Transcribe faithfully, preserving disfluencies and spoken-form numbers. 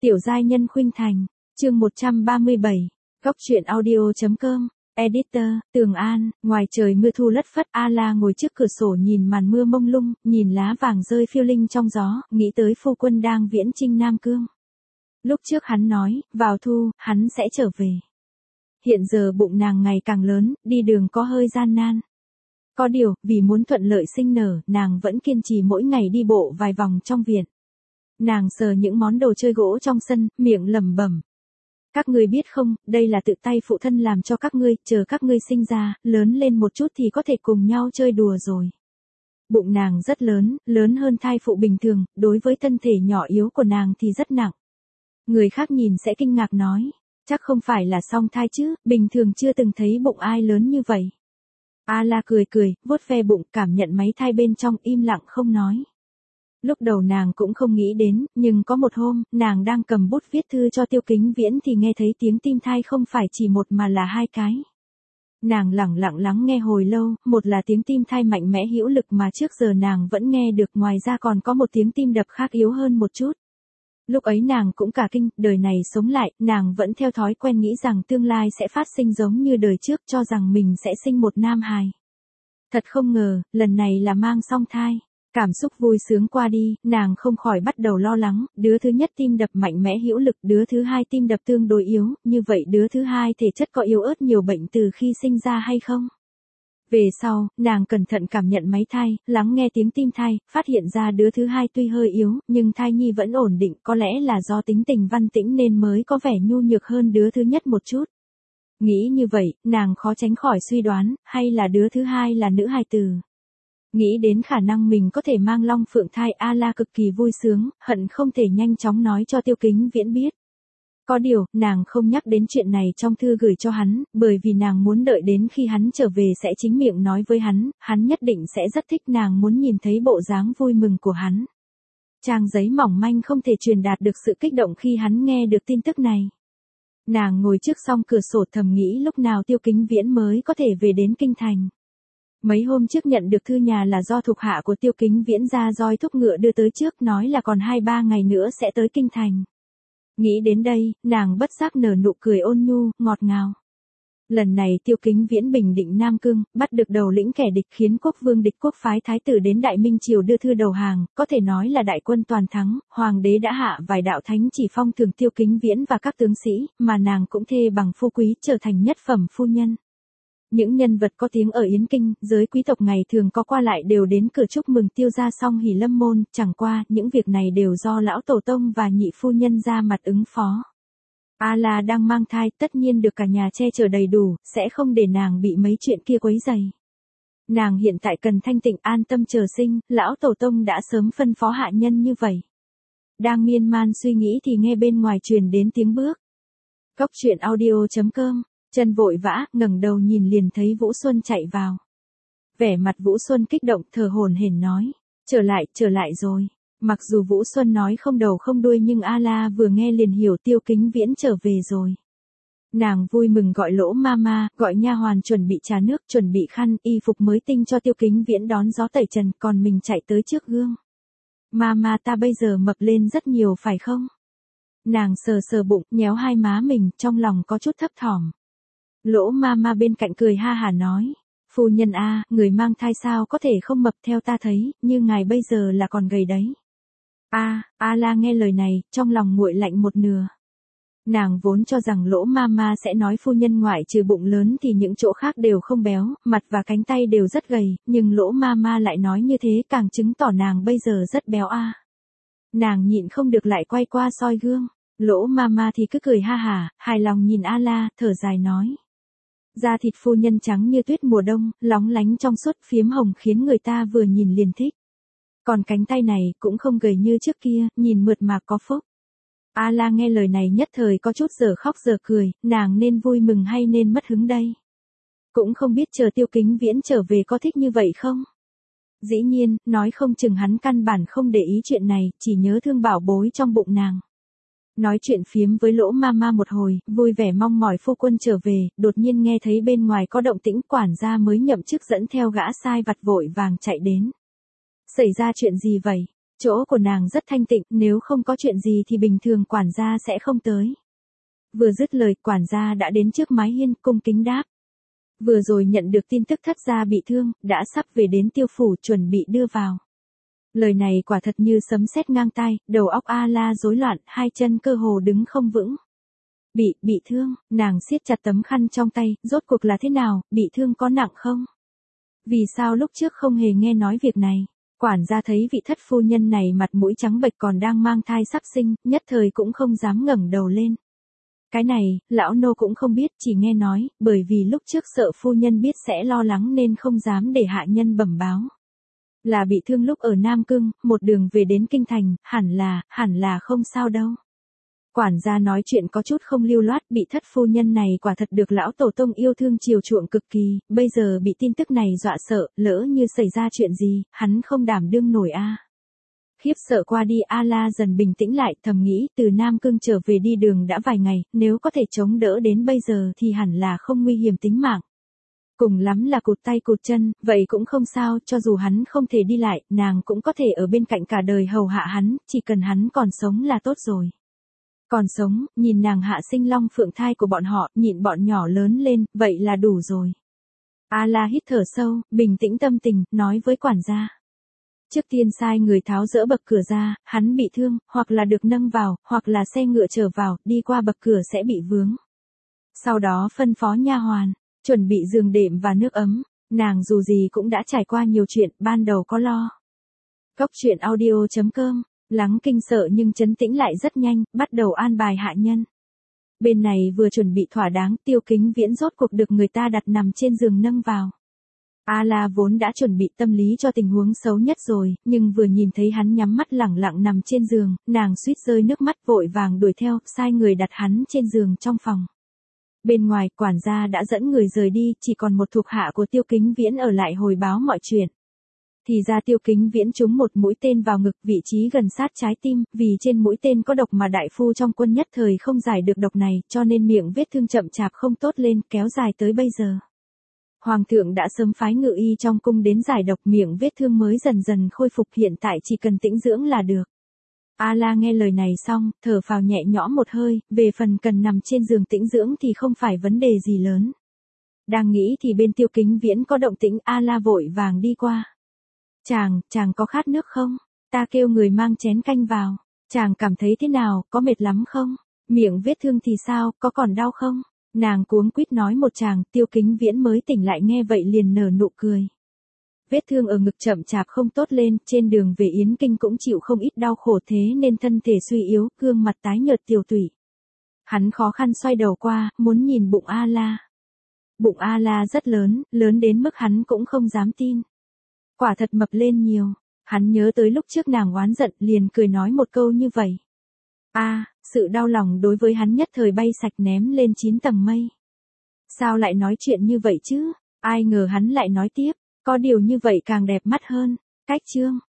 Tiểu giai nhân khuynh thành, chương một trăm ba mươi bảy, góc truyện audio.com, editor, Tường An, ngoài trời mưa thu lất phất, A La ngồi trước cửa sổ nhìn màn mưa mông lung, nhìn lá vàng rơi phiêu linh trong gió, nghĩ tới phu quân đang viễn chinh Nam Cương. Lúc trước hắn nói, vào thu, hắn sẽ trở về. Hiện giờ bụng nàng ngày càng lớn, đi đường có hơi gian nan. Có điều, vì muốn thuận lợi sinh nở, nàng vẫn kiên trì mỗi ngày đi bộ vài vòng trong viện. Nàng sờ những món đồ chơi gỗ trong sân, miệng lẩm bẩm. Các ngươi biết không, đây là tự tay phụ thân làm cho các ngươi, chờ các ngươi sinh ra, lớn lên một chút thì có thể cùng nhau chơi đùa rồi. Bụng nàng rất lớn, lớn hơn thai phụ bình thường, đối với thân thể nhỏ yếu của nàng thì rất nặng. Người khác nhìn sẽ kinh ngạc nói, chắc không phải là song thai chứ, bình thường chưa từng thấy bụng ai lớn như vậy. A La cười cười, vuốt ve bụng, cảm nhận máy thai bên trong, im lặng không nói. Lúc đầu nàng cũng không nghĩ đến, nhưng có một hôm, nàng đang cầm bút viết thư cho Tiêu Kính Viễn thì nghe thấy tiếng tim thai không phải chỉ một mà là hai cái. Nàng lẳng lặng lắng nghe hồi lâu, một là tiếng tim thai mạnh mẽ hữu lực mà trước giờ nàng vẫn nghe được, ngoài ra còn có một tiếng tim đập khác yếu hơn một chút. Lúc ấy nàng cũng cả kinh, đời này sống lại, nàng vẫn theo thói quen nghĩ rằng tương lai sẽ phát sinh giống như đời trước, cho rằng mình sẽ sinh một nam hài. Thật không ngờ, lần này là mang song thai. Cảm xúc vui sướng qua đi, nàng không khỏi bắt đầu lo lắng, đứa thứ nhất tim đập mạnh mẽ hữu lực, đứa thứ hai tim đập tương đối yếu, như vậy đứa thứ hai thể chất có yếu ớt nhiều bệnh từ khi sinh ra hay không? Về sau, nàng cẩn thận cảm nhận máy thai, lắng nghe tiếng tim thai, phát hiện ra đứa thứ hai tuy hơi yếu, nhưng thai nhi vẫn ổn định, có lẽ là do tính tình văn tĩnh nên mới có vẻ nhu nhược hơn đứa thứ nhất một chút. Nghĩ như vậy, nàng khó tránh khỏi suy đoán, hay là đứa thứ hai là nữ hài tử. Nghĩ đến khả năng mình có thể mang long phượng thai, A La cực kỳ vui sướng, hận không thể nhanh chóng nói cho Tiêu Kính Viễn biết. Có điều, nàng không nhắc đến chuyện này trong thư gửi cho hắn, bởi vì nàng muốn đợi đến khi hắn trở về sẽ chính miệng nói với hắn, hắn nhất định sẽ rất thích, nàng muốn nhìn thấy bộ dáng vui mừng của hắn. Trang giấy mỏng manh không thể truyền đạt được sự kích động khi hắn nghe được tin tức này. Nàng ngồi trước song cửa sổ thầm nghĩ lúc nào Tiêu Kính Viễn mới có thể về đến kinh thành. Mấy hôm trước nhận được thư nhà là do thuộc hạ của Tiêu Kính Viễn ra roi thúc ngựa đưa tới trước, nói là còn hai ba ngày nữa sẽ tới kinh thành. Nghĩ đến đây, nàng bất giác nở nụ cười ôn nhu, ngọt ngào. Lần này Tiêu Kính Viễn bình định Nam Cương, bắt được đầu lĩnh kẻ địch, khiến quốc vương địch quốc phái thái tử đến Đại Minh Triều đưa thư đầu hàng, có thể nói là đại quân toàn thắng, hoàng đế đã hạ vài đạo thánh chỉ phong thưởng Tiêu Kính Viễn và các tướng sĩ, mà nàng cũng thê bằng phu quý, trở thành nhất phẩm phu nhân. Những nhân vật có tiếng ở Yến Kinh, giới quý tộc ngày thường có qua lại đều đến cửa chúc mừng Tiêu gia song hỷ lâm môn, chẳng qua, những việc này đều do lão tổ tông và nhị phu nhân ra mặt ứng phó. A La đang mang thai, tất nhiên được cả nhà che chở đầy đủ, sẽ không để nàng bị mấy chuyện kia quấy rầy. Nàng hiện tại cần thanh tịnh an tâm chờ sinh, lão tổ tông đã sớm phân phó hạ nhân như vậy. Đang miên man suy nghĩ thì nghe bên ngoài truyền đến tiếng bước. Góc truyện audio.com. Chân vội vã, ngẩng đầu nhìn liền thấy Vũ Xuân chạy vào. Vẻ mặt Vũ Xuân kích động, thở hổn hển nói, trở lại, trở lại rồi. Mặc dù Vũ Xuân nói không đầu không đuôi nhưng A La vừa nghe liền hiểu Tiêu Kính Viễn trở về rồi. Nàng vui mừng gọi Lỗ Mama, gọi nha hoàn chuẩn bị trà nước, chuẩn bị khăn, y phục mới tinh cho Tiêu Kính Viễn đón gió tẩy trần, còn mình chạy tới trước gương. Mama, ta bây giờ mập lên rất nhiều phải không? Nàng sờ sờ bụng, nhéo hai má mình, trong lòng có chút thấp thỏm. Lỗ Mama bên cạnh cười ha hả nói, phu nhân a, người mang thai sao có thể không mập, theo ta thấy, như ngài bây giờ là còn gầy đấy. A, A La nghe lời này, trong lòng nguội lạnh một nửa. Nàng vốn cho rằng Lỗ Mama sẽ nói phu nhân ngoại trừ bụng lớn thì những chỗ khác đều không béo, mặt và cánh tay đều rất gầy, nhưng Lỗ Mama lại nói như thế càng chứng tỏ nàng bây giờ rất béo a. Nàng nhịn không được lại quay qua soi gương, Lỗ Mama thì cứ cười ha hả, hài lòng nhìn A La, thở dài nói. Da thịt phu nhân trắng như tuyết mùa đông, lóng lánh trong suốt, phiếm hồng khiến người ta vừa nhìn liền thích. Còn cánh tay này cũng không gầy như trước kia, nhìn mượt mà có phúc. A La nghe lời này nhất thời có chút giờ khóc giờ cười, nàng nên vui mừng hay nên mất hứng đây? Cũng không biết chờ Tiêu Kính Viễn trở về có thích như vậy không? Dĩ nhiên, nói không chừng hắn căn bản không để ý chuyện này, chỉ nhớ thương bảo bối trong bụng nàng. Nói chuyện phiếm với Lỗ Mama một hồi, vui vẻ mong mỏi phu quân trở về, đột nhiên nghe thấy bên ngoài có động tĩnh, quản gia mới nhậm chức dẫn theo gã sai vặt vội vàng chạy đến. Xảy ra chuyện gì vậy? Chỗ của nàng rất thanh tịnh, nếu không có chuyện gì thì bình thường quản gia sẽ không tới. Vừa dứt lời, quản gia đã đến trước mái hiên, cung kính đáp. Vừa rồi nhận được tin tức thất gia bị thương, đã sắp về đến Tiêu phủ chuẩn bị đưa vào. Lời này quả thật như sấm sét ngang tai, đầu óc A-la rối loạn, hai chân cơ hồ đứng không vững. Bị, bị thương, nàng siết chặt tấm khăn trong tay, rốt cuộc là thế nào, bị thương có nặng không? Vì sao lúc trước không hề nghe nói việc này? Quản gia thấy vị thất phu nhân này mặt mũi trắng bệch còn đang mang thai sắp sinh, nhất thời cũng không dám ngẩng đầu lên. Cái này, lão nô cũng không biết, chỉ nghe nói, bởi vì lúc trước sợ phu nhân biết sẽ lo lắng nên không dám để hạ nhân bẩm báo. Là bị thương lúc ở Nam Cương, một đường về đến Kinh Thành, hẳn là, hẳn là không sao đâu. Quản gia nói chuyện có chút không lưu loát, bị thất phu nhân này quả thật được lão tổ tông yêu thương chiều chuộng cực kỳ, bây giờ bị tin tức này dọa sợ, lỡ như xảy ra chuyện gì, hắn không đảm đương nổi a. À. Khiếp sợ qua đi, A-la dần bình tĩnh lại, thầm nghĩ từ Nam Cương trở về đi đường đã vài ngày, nếu có thể chống đỡ đến bây giờ thì hẳn là không nguy hiểm tính mạng. Cùng lắm là cụt tay cụt chân, vậy cũng không sao, cho dù hắn không thể đi lại, nàng cũng có thể ở bên cạnh cả đời hầu hạ hắn, chỉ cần hắn còn sống là tốt rồi. Còn sống, nhìn nàng hạ sinh long phượng thai của bọn họ, nhịn bọn nhỏ lớn lên, vậy là đủ rồi. A-la hít thở sâu, bình tĩnh tâm tình, nói với quản gia. Trước tiên sai người tháo dỡ bậc cửa ra, hắn bị thương, hoặc là được nâng vào, hoặc là xe ngựa trở vào, đi qua bậc cửa sẽ bị vướng. Sau đó phân phó nha hoàn, chuẩn bị giường đệm và nước ấm, nàng dù gì cũng đã trải qua nhiều chuyện, ban đầu có lo. Góc truyện audio chấm com, lắng kinh sợ nhưng trấn tĩnh lại rất nhanh, bắt đầu an bài hạ nhân. Bên này vừa chuẩn bị thỏa đáng, Tiêu Kính Viễn rốt cuộc được người ta đặt nằm trên giường nâng vào. A-la vốn đã chuẩn bị tâm lý cho tình huống xấu nhất rồi, nhưng vừa nhìn thấy hắn nhắm mắt lẳng lặng nằm trên giường, nàng suýt rơi nước mắt vội vàng đuổi theo, sai người đặt hắn trên giường trong phòng. Bên ngoài, quản gia đã dẫn người rời đi, chỉ còn một thuộc hạ của Tiêu Kính Viễn ở lại hồi báo mọi chuyện. Thì ra Tiêu Kính Viễn trúng một mũi tên vào ngực, vị trí gần sát trái tim, vì trên mũi tên có độc mà đại phu trong quân nhất thời không giải được độc này, cho nên miệng vết thương chậm chạp không tốt lên, kéo dài tới bây giờ. Hoàng thượng đã sớm phái ngự y trong cung đến giải độc, miệng vết thương mới dần dần khôi phục, hiện tại chỉ cần tĩnh dưỡng là được. A-la nghe lời này xong, thở phào nhẹ nhõm một hơi, về phần cần nằm trên giường tĩnh dưỡng thì không phải vấn đề gì lớn. Đang nghĩ thì bên Tiêu Kính Viễn có động tĩnh, A-la vội vàng đi qua. Chàng, chàng có khát nước không? Ta kêu người mang chén canh vào. Chàng cảm thấy thế nào, có mệt lắm không? Miệng vết thương thì sao, có còn đau không? Nàng cuống quýt nói một tràng, Tiêu Kính Viễn mới tỉnh lại nghe vậy liền nở nụ cười. Vết thương ở ngực chậm chạp không tốt lên, trên đường về Yến Kinh cũng chịu không ít đau khổ, thế nên thân thể suy yếu, gương mặt tái nhợt tiều tụy. Hắn khó khăn xoay đầu qua, muốn nhìn bụng A-la. Bụng A-la rất lớn, lớn đến mức hắn cũng không dám tin. Quả thật mập lên nhiều. Hắn nhớ tới lúc trước nàng oán giận, liền cười nói một câu như vậy. A, à, sự đau lòng đối với hắn nhất thời bay sạch, ném lên chín tầng mây. Sao lại nói chuyện như vậy chứ? Ai ngờ hắn lại nói tiếp, có điều như vậy càng đẹp mắt hơn. Cách chương